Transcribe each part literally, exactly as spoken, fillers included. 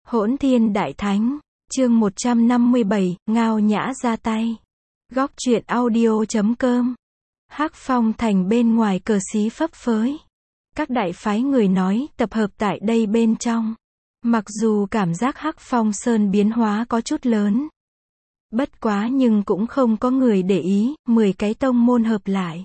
Hỗn Thiên Đại Thánh, chương một trăm năm mươi bảy, Ngao Nhã ra tay. Góc truyện audio chấm com. Hắc Phong thành bên ngoài cờ xí phấp phới. Các đại phái người nói tập hợp tại đây bên trong. Mặc dù cảm giác Hắc Phong Sơn biến hóa có chút lớn. Bất quá nhưng cũng không có người để ý, mười cái tông môn hợp lại.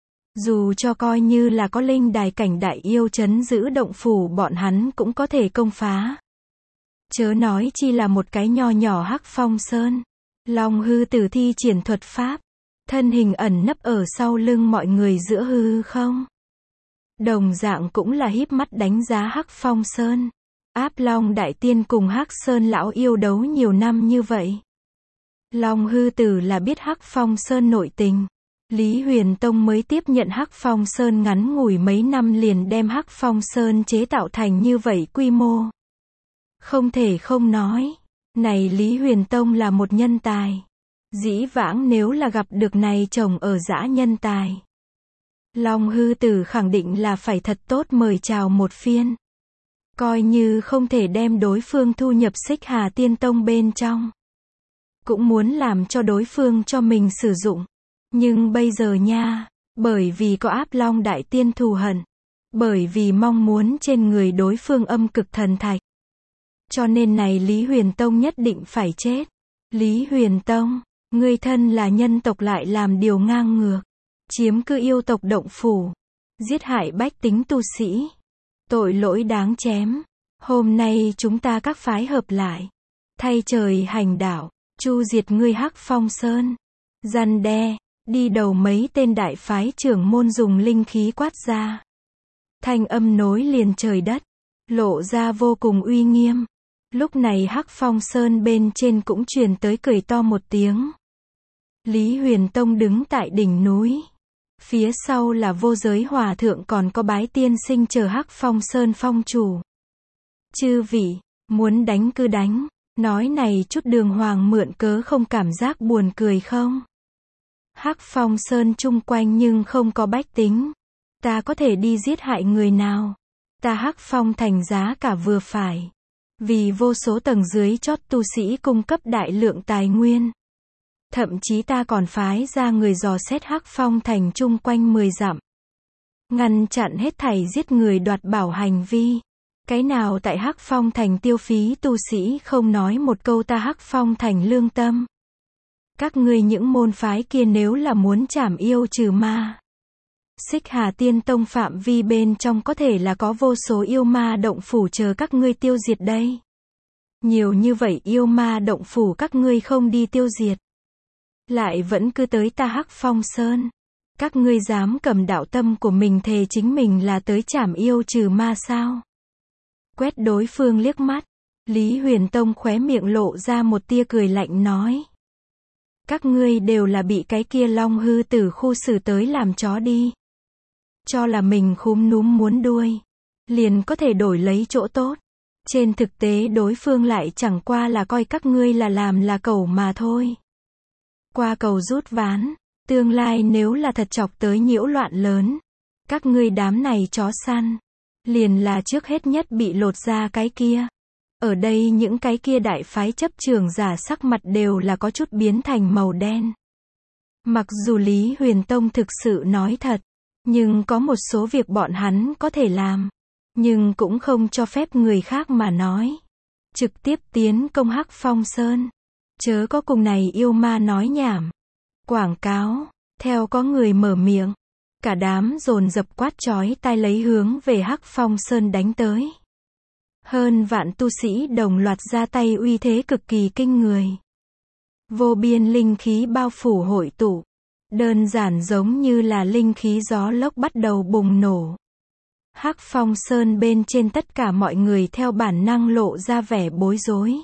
Dù cho coi như là có linh đài cảnh đại yêu trấn giữ động phủ bọn hắn cũng có thể công phá. Chớ nói chi là một cái nho nhỏ Hắc Phong Sơn. Long hư tử thi triển thuật pháp. Thân hình ẩn nấp ở sau lưng mọi người giữa hư không. Đồng dạng cũng là híp mắt đánh giá Hắc Phong Sơn. Áp Long Đại Tiên cùng Hắc Sơn lão yêu đấu nhiều năm như vậy. Long hư tử là biết Hắc Phong Sơn nội tình. Lý Huyền Tông mới tiếp nhận Hắc Phong Sơn ngắn ngủi mấy năm liền đem Hắc Phong Sơn chế tạo thành như vậy quy mô. Không thể không nói, này Lý Huyền Tông là một nhân tài. Dĩ vãng nếu là gặp được này chồng ở dã nhân tài. Long hư tử khẳng định là phải thật tốt mời chào một phiên. Coi như không thể đem đối phương thu nhập Xích Hà Tiên Tông bên trong. Cũng muốn làm cho đối phương cho mình sử dụng. Nhưng bây giờ nha, bởi vì có Áp Long Đại Tiên thù hận. Bởi vì mong muốn trên người đối phương âm cực thần thạch. Cho nên này Lý Huyền Tông nhất định phải chết. Lý Huyền Tông, ngươi thân là nhân tộc lại làm điều ngang ngược. Chiếm cư yêu tộc động phủ. Giết hại bách tính tu sĩ. Tội lỗi đáng chém. Hôm nay chúng ta các phái hợp lại. Thay trời hành đạo. Chu diệt ngươi Hắc Phong Sơn. Răn đe. Đi đầu mấy tên đại phái trưởng môn dùng linh khí quát ra. Thanh âm nối liền trời đất. Lộ ra vô cùng uy nghiêm. Lúc này Hắc Phong Sơn bên trên cũng truyền tới cười to một tiếng. Lý Huyền Tông đứng tại đỉnh núi. Phía sau là Vô Giới Hòa Thượng còn có Bái Tiên Sinh chờ Hắc Phong Sơn phong chủ. Chư vị, muốn đánh cứ đánh. Nói này chút đường hoàng mượn cớ không cảm giác buồn cười không? Hắc Phong Sơn chung quanh nhưng không có bách tính. Ta có thể đi giết hại người nào? Ta Hắc Phong thành giá cả vừa phải. Vì vô số tầng dưới chót tu sĩ cung cấp đại lượng tài nguyên. Thậm chí ta còn phái ra người dò xét Hắc Phong thành chung quanh mười dặm. Ngăn chặn hết thảy giết người đoạt bảo hành vi. Cái nào tại Hắc Phong thành tiêu phí tu sĩ không nói một câu ta Hắc Phong thành lương tâm. Các ngươi những môn phái kia nếu là muốn trảm yêu trừ ma. Xích Hà Tiên Tông phạm vi bên trong có thể là có vô số yêu ma động phủ chờ các ngươi tiêu diệt đây. Nhiều như vậy yêu ma động phủ các ngươi không đi tiêu diệt. Lại vẫn cứ tới ta Hắc Phong Sơn. Các ngươi dám cầm đạo tâm của mình thề chính mình là tới trảm yêu trừ ma sao? Quét đối phương liếc mắt. Lý Huyền Tông khóe miệng lộ ra một tia cười lạnh nói. Các ngươi đều là bị cái kia Long hư tử khu xử tới làm chó đi. Cho là mình khúm núm muốn đuôi. Liền có thể đổi lấy chỗ tốt. Trên thực tế đối phương lại chẳng qua là coi các ngươi là làm là cẩu mà thôi. Qua cầu rút ván. Tương lai nếu là thật chọc tới nhiễu loạn lớn. Các ngươi đám này chó săn. Liền là trước hết nhất bị lột ra cái kia. Ở đây những cái kia đại phái chấp trường giả sắc mặt đều là có chút biến thành màu đen. Mặc dù Lý Huyền Tông thực sự nói thật. Nhưng có một số việc bọn hắn có thể làm. Nhưng cũng không cho phép người khác mà nói. Trực tiếp tiến công Hắc Phong Sơn. Chớ có cùng này yêu ma nói nhảm. Quảng cáo. Theo có người mở miệng. Cả đám dồn dập quát chói tai lấy hướng về Hắc Phong Sơn đánh tới. Hơn vạn tu sĩ đồng loạt ra tay uy thế cực kỳ kinh người. Vô biên linh khí bao phủ hội tụ. Đơn giản giống như là linh khí gió lốc bắt đầu bùng nổ. Hắc Phong Sơn bên trên tất cả mọi người theo bản năng lộ ra vẻ bối rối.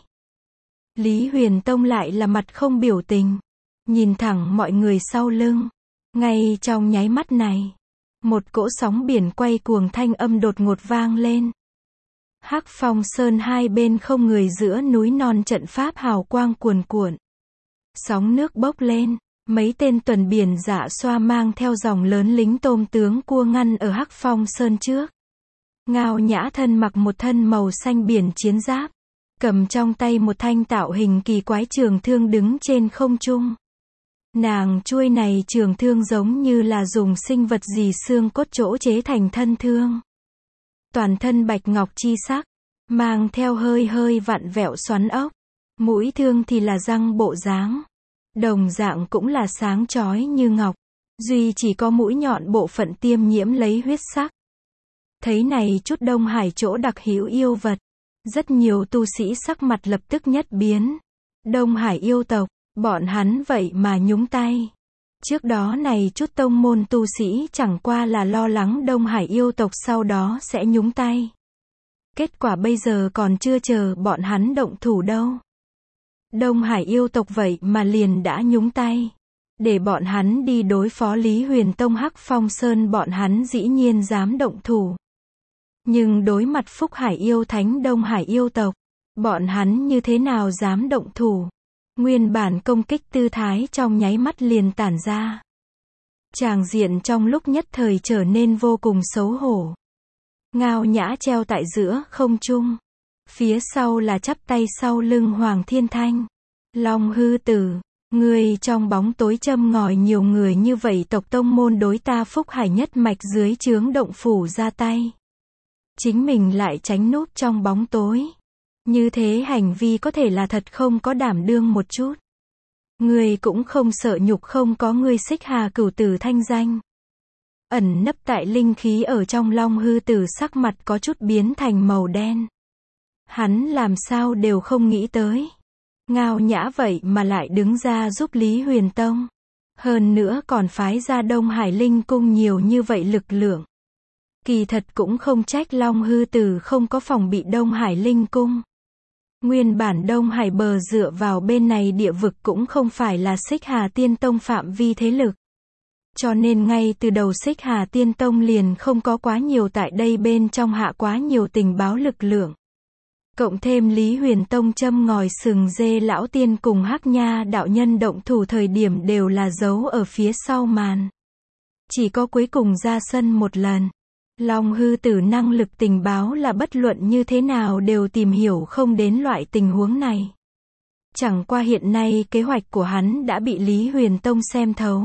Lý Huyền Tông lại là mặt không biểu tình. Nhìn thẳng mọi người sau lưng. Ngay trong nháy mắt này. Một cỗ sóng biển quay cuồng thanh âm đột ngột vang lên. Hắc Phong Sơn hai bên không người giữa núi non trận pháp hào quang cuồn cuộn. Sóng nước bốc lên. Mấy tên tuần biển dạ xoa mang theo dòng lớn lính tôm tướng cua ngăn ở Hắc Phong Sơn trước. Ngao Nhã thân mặc một thân màu xanh biển chiến giáp. cầm trong tay một thanh tạo hình kỳ quái trường thương đứng trên không trung. Nàng chuôi này trường thương giống như là dùng sinh vật gì xương cốt chỗ chế thành thân thương. Toàn thân bạch ngọc chi sắc, mang theo hơi hơi vặn vẹo xoắn ốc. Mũi thương thì là răng bộ dáng. Đồng dạng cũng là sáng chói như ngọc. Duy chỉ có mũi nhọn bộ phận tiêm nhiễm lấy huyết sắc. Thấy này chút Đông Hải chỗ đặc hữu yêu vật. Rất nhiều tu sĩ sắc mặt lập tức nhất biến. Đông Hải yêu tộc, bọn hắn vậy mà nhúng tay. Trước đó này chút tông môn tu sĩ chẳng qua là lo lắng Đông Hải yêu tộc sau đó sẽ nhúng tay. Kết quả bây giờ còn chưa chờ bọn hắn động thủ đâu. Đông Hải yêu tộc vậy mà liền đã nhúng tay. Để bọn hắn đi đối phó Lý Huyền Tông Hắc Phong Sơn, bọn hắn dĩ nhiên dám động thủ. Nhưng đối mặt Phúc Hải yêu thánh Đông Hải yêu tộc, bọn hắn như thế nào dám động thủ. Nguyên bản công kích tư thái trong nháy mắt liền tản ra. Tràng diện trong lúc nhất thời trở nên vô cùng xấu hổ. Ngao Nhã treo tại giữa không trung. Phía sau là chắp tay sau lưng Hoàng Thiên Thanh. Long Hư Tử, ngươi trong bóng tối châm ngòi nhiều người như vậy tộc tông môn đối ta Phúc Hải nhất mạch dưới trướng động phủ ra tay. Chính mình lại tránh núp trong bóng tối. Như thế hành vi có thể là thật không có đảm đương một chút. Ngươi cũng không sợ nhục không có ngươi Xích Hà cửu tử thanh danh. Ẩn nấp tại linh khí ở trong Long Hư Tử sắc mặt có chút biến thành màu đen. Hắn làm sao đều không nghĩ tới. Ngao Nhã vậy mà lại đứng ra giúp Lý Huyền Tông. Hơn nữa còn phái ra Đông Hải Linh Cung nhiều như vậy lực lượng. Kỳ thật cũng không trách Long Hư Tử không có phòng bị Đông Hải Linh Cung. Nguyên bản Đông Hải bờ dựa vào bên này địa vực cũng không phải là Xích Hà Tiên Tông phạm vi thế lực. Cho nên ngay từ đầu Xích Hà Tiên Tông liền không có quá nhiều tại đây bên trong hạ quá nhiều tình báo lực lượng. Cộng thêm Lý Huyền Tông châm ngòi sừng dê lão tiên cùng Hắc Nha đạo nhân động thủ thời điểm đều là giấu ở phía sau màn. Chỉ có cuối cùng ra sân một lần. Long Hư Tử năng lực tình báo là bất luận như thế nào đều tìm hiểu không đến loại tình huống này. Chẳng qua hiện nay kế hoạch của hắn đã bị Lý Huyền Tông xem thấu.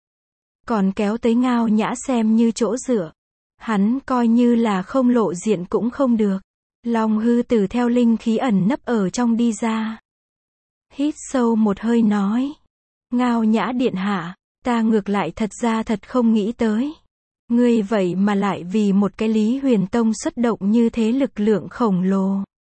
Còn kéo tới Ngao Nhã xem như chỗ dựa. Hắn coi như là không lộ diện cũng không được. Long Hư Tử theo linh khí ẩn nấp ở trong đi ra. Hít sâu một hơi nói. Ngao Nhã điện hạ, ta ngược lại thật ra thật không nghĩ tới. Ngươi vậy mà lại vì một cái Lý Huyền Tông xuất động như thế lực lượng khổng lồ.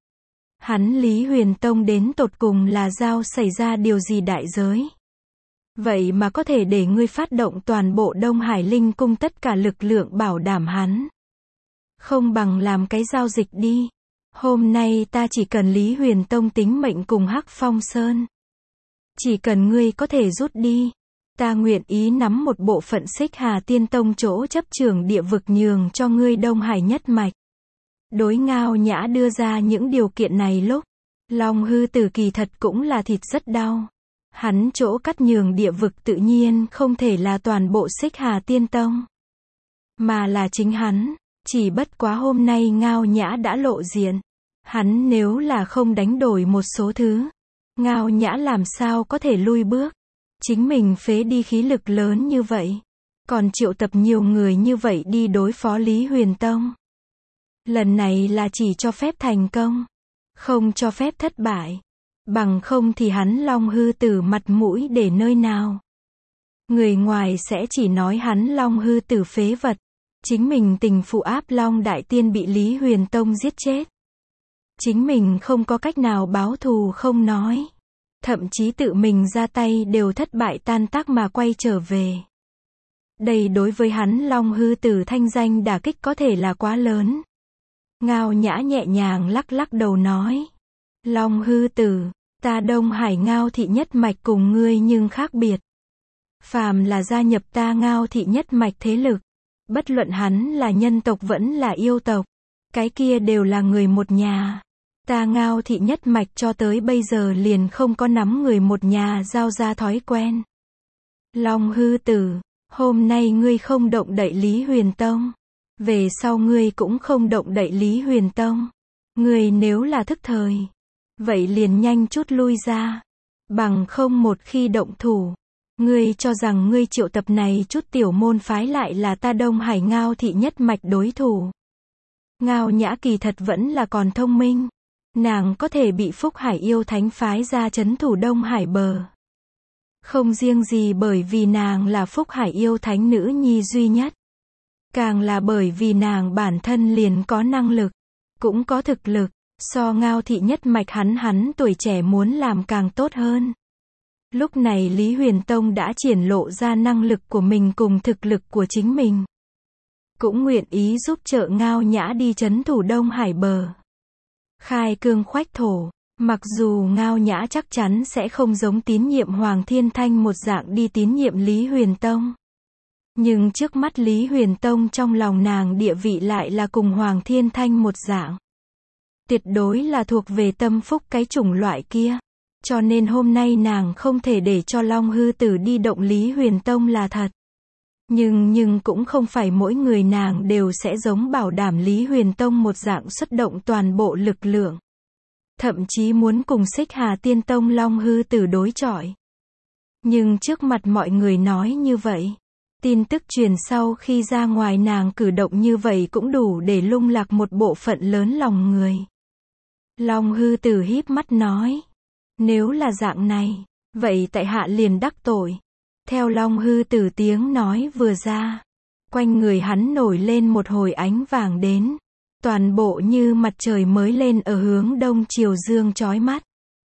Hắn Lý Huyền Tông đến tột cùng là giao xảy ra điều gì đại giới. Vậy mà có thể để ngươi phát động toàn bộ Đông Hải Linh Cung tất cả lực lượng bảo đảm hắn. Không bằng làm cái giao dịch đi. Hôm nay ta chỉ cần Lý Huyền Tông tính mệnh cùng Hắc Phong Sơn. Chỉ cần ngươi có thể rút đi. Ta nguyện ý nắm một bộ phận Xích Hà Tiên Tông chỗ chấp trường địa vực nhường cho ngươi Đông Hải nhất mạch. Đối Ngao Nhã đưa ra những điều kiện này lúc, Long Hư Tử kỳ thật cũng là thịt rất đau. Hắn chỗ cắt nhường địa vực tự nhiên không thể là toàn bộ Xích Hà Tiên Tông. Mà là chính hắn, chỉ bất quá hôm nay Ngao Nhã đã lộ diện. Hắn nếu là không đánh đổi một số thứ, Ngao Nhã làm sao có thể lui bước. Chính mình phế đi khí lực lớn như vậy. Còn triệu tập nhiều người như vậy đi đối phó Lý Huyền Tông. Lần này là chỉ cho phép thành công. Không cho phép thất bại. Bằng không thì hắn Long Hư Tử mặt mũi để nơi nào. Người ngoài sẽ chỉ nói hắn Long Hư Tử phế vật. Chính mình tình phụ áp Long Đại Tiên bị Lý Huyền Tông giết chết. Chính mình không có cách nào báo thù không nói. Thậm chí tự mình ra tay đều thất bại tan tác mà quay trở về. Đây đối với hắn Long Hư Tử thanh danh đả kích có thể là quá lớn. Ngao Nhã nhẹ nhàng lắc lắc đầu nói. Long Hư Tử, ta Đông Hải Ngao thị nhất mạch cùng ngươi nhưng khác biệt. Phàm là gia nhập ta Ngao thị nhất mạch thế lực. Bất luận hắn là nhân tộc vẫn là yêu tộc. Cái kia đều là người một nhà. Ta Ngao thị nhất mạch cho tới bây giờ liền không có nắm người một nhà giao ra thói quen. Long Hư Tử, hôm nay ngươi không động đậy Lý Huyền Tông. Về sau ngươi cũng không động đậy Lý Huyền Tông. Ngươi nếu là thức thời, Vậy liền nhanh chút lui ra. Bằng không một khi động thủ. Ngươi cho rằng ngươi triệu tập này chút tiểu môn phái lại là ta Đông Hải Ngao thị nhất mạch đối thủ. Ngao Nhã kỳ thật vẫn là còn thông minh. Nàng có thể bị Phúc Hải yêu thánh phái ra trấn thủ Đông Hải bờ. Không riêng gì bởi vì nàng là Phúc Hải yêu thánh nữ nhi duy nhất. Càng là bởi vì nàng bản thân liền có năng lực, cũng có thực lực, so Ngao thị nhất mạch hắn hắn tuổi trẻ muốn làm càng tốt hơn. Lúc này Lý Huyền Tông đã triển lộ ra năng lực của mình cùng thực lực của chính mình. Cũng nguyện ý giúp trợ Ngao Nhã đi trấn thủ Đông Hải bờ. Khai cương khoách thổ, mặc dù Ngao Nhã chắc chắn sẽ không giống tín nhiệm Hoàng Thiên Thanh một dạng đi tín nhiệm Lý Huyền Tông. Nhưng trước mắt Lý Huyền Tông trong lòng nàng địa vị lại là cùng Hoàng Thiên Thanh một dạng. Tuyệt đối là thuộc về tâm phúc cái chủng loại kia. Cho nên hôm nay nàng không thể để cho Long Hư Tử đi động Lý Huyền Tông là thật. Nhưng nhưng cũng không phải mỗi người nàng đều sẽ giống bảo đảm Lý Huyền Tông một dạng xuất động toàn bộ lực lượng. Thậm chí muốn cùng Xích Hà Tiên Tông Long Hư Tử đối chọi. Nhưng trước mặt mọi người nói như vậy. Tin tức truyền sau khi ra ngoài nàng cử động như vậy cũng đủ để lung lạc một bộ phận lớn lòng người. Long Hư Tử híp mắt nói. Nếu là dạng này, vậy tại hạ liền đắc tội. Theo Long Hư Tử tiếng nói vừa ra, quanh người hắn nổi lên một hồi ánh vàng đến, toàn bộ như mặt trời mới lên ở hướng đông chiều dương chói mắt.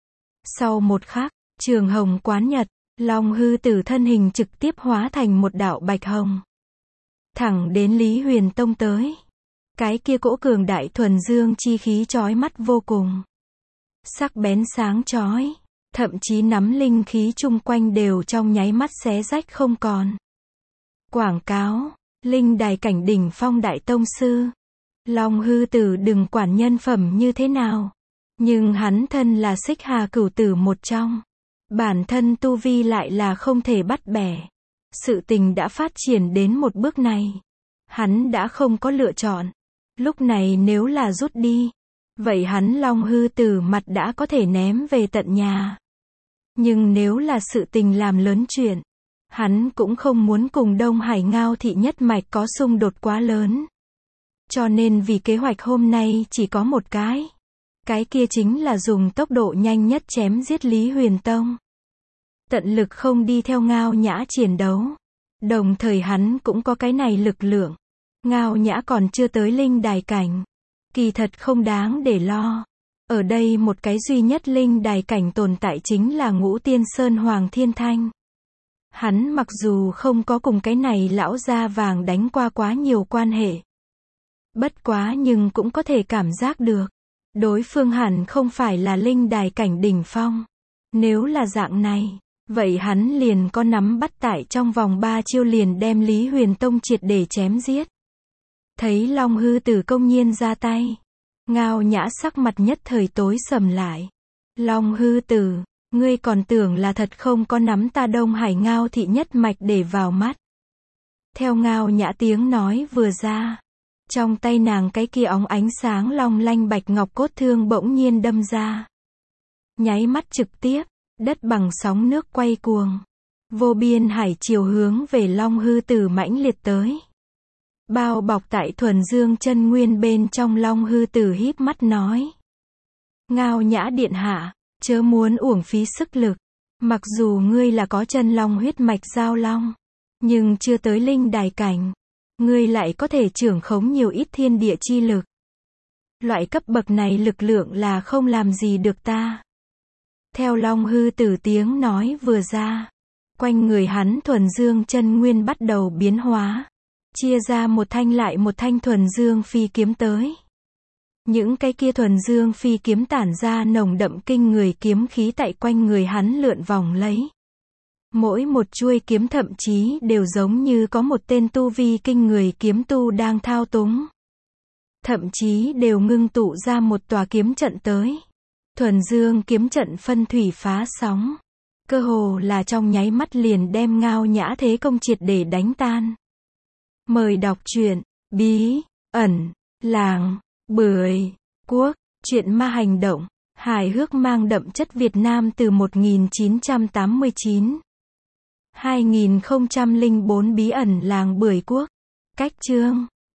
Sau một khắc, Trường Hồng quán nhật, Long Hư Tử thân hình trực tiếp hóa thành một đạo bạch hồng, thẳng đến Lý Huyền Tông tới. Cái kia cỗ cường đại thuần dương chi khí chói mắt vô cùng, sắc bén sáng chói. Thậm chí nắm linh khí chung quanh đều trong nháy mắt xé rách không còn. Quảng cáo, linh đài cảnh đỉnh phong đại tông sư. Long Hư Tử đừng quản nhân phẩm như thế nào. Nhưng hắn thân là Xích Hà cửu tử một trong. Bản thân tu vi lại là không thể bắt bẻ. Sự tình đã phát triển đến một bước này. Hắn đã không có lựa chọn. Lúc này nếu là rút đi. Vậy hắn Long Hư Tử mặt đã có thể ném về tận nhà. Nhưng nếu là sự tình làm lớn chuyện, hắn cũng không muốn cùng Đông Hải Ngao thị nhất mạch có xung đột quá lớn. Cho nên vì kế hoạch hôm nay chỉ có một cái. Cái kia chính là dùng tốc độ nhanh nhất chém giết Lý Huyền Tông. Tận lực không đi theo Ngao Nhã chiến đấu. Đồng thời hắn cũng có cái này lực lượng. Ngao Nhã còn chưa tới linh đài cảnh. Kỳ thật không đáng để lo. Ở đây một cái duy nhất linh đài cảnh tồn tại chính là Ngũ Tiên Sơn Hoàng Thiên Thanh. Hắn mặc dù không có cùng cái này lão da vàng đánh qua quá nhiều quan hệ. Bất quá nhưng cũng có thể cảm giác được. Đối phương hẳn không phải là linh đài cảnh đỉnh phong. Nếu là dạng này, vậy hắn liền có nắm bắt tại trong vòng ba chiêu liền đem Lý Huyền Tông triệt để chém giết. Thấy Long Hư Tử công nhiên ra tay. Ngao Nhã sắc mặt nhất thời tối sầm lại. Long Hư Tử, ngươi còn tưởng là thật không có nắm ta Đông Hải Ngao thị nhất mạch để vào mắt. Theo Ngao Nhã tiếng nói vừa ra. Trong tay nàng cái kia óng ánh sáng long lanh bạch ngọc cốt thương bỗng nhiên đâm ra. Nháy mắt trực tiếp, đất bằng sóng nước quay cuồng. Vô biên hải chiều hướng về Long Hư Tử mãnh liệt tới. Bao bọc tại thuần dương chân nguyên bên trong Long Hư Tử híp mắt nói. Ngao Nhã điện hạ, chớ muốn uổng phí sức lực. Mặc dù ngươi là có chân long huyết mạch giao long, nhưng chưa tới linh đài cảnh. Ngươi lại có thể trưởng khống nhiều ít thiên địa chi lực. Loại cấp bậc này lực lượng là không làm gì được ta. Theo Long Hư Tử tiếng nói vừa ra. Quanh người hắn thuần dương chân nguyên bắt đầu biến hóa. Chia ra một thanh lại một thanh thuần dương phi kiếm tới. Những cái kia thuần dương phi kiếm tản ra nồng đậm kinh người kiếm khí tại quanh người hắn lượn vòng lấy. Mỗi một chuôi kiếm thậm chí đều giống như có một tên tu vi kinh người kiếm tu đang thao túng. Thậm chí đều ngưng tụ ra một tòa kiếm trận tới. Thuần dương kiếm trận phân thủy phá sóng. Cơ hồ là trong nháy mắt liền đem Ngao Nhã thế công triệt để đánh tan. Mời đọc truyện Bí ẩn Làng Bưởi Quốc. Truyện ma hành động. Hài hước mang đậm chất Việt Nam từ một nghìn chín trăm tám mươi chín. hai nghìn không trăm lẻ bốn Bí ẩn làng Bưởi Quốc. Cách chương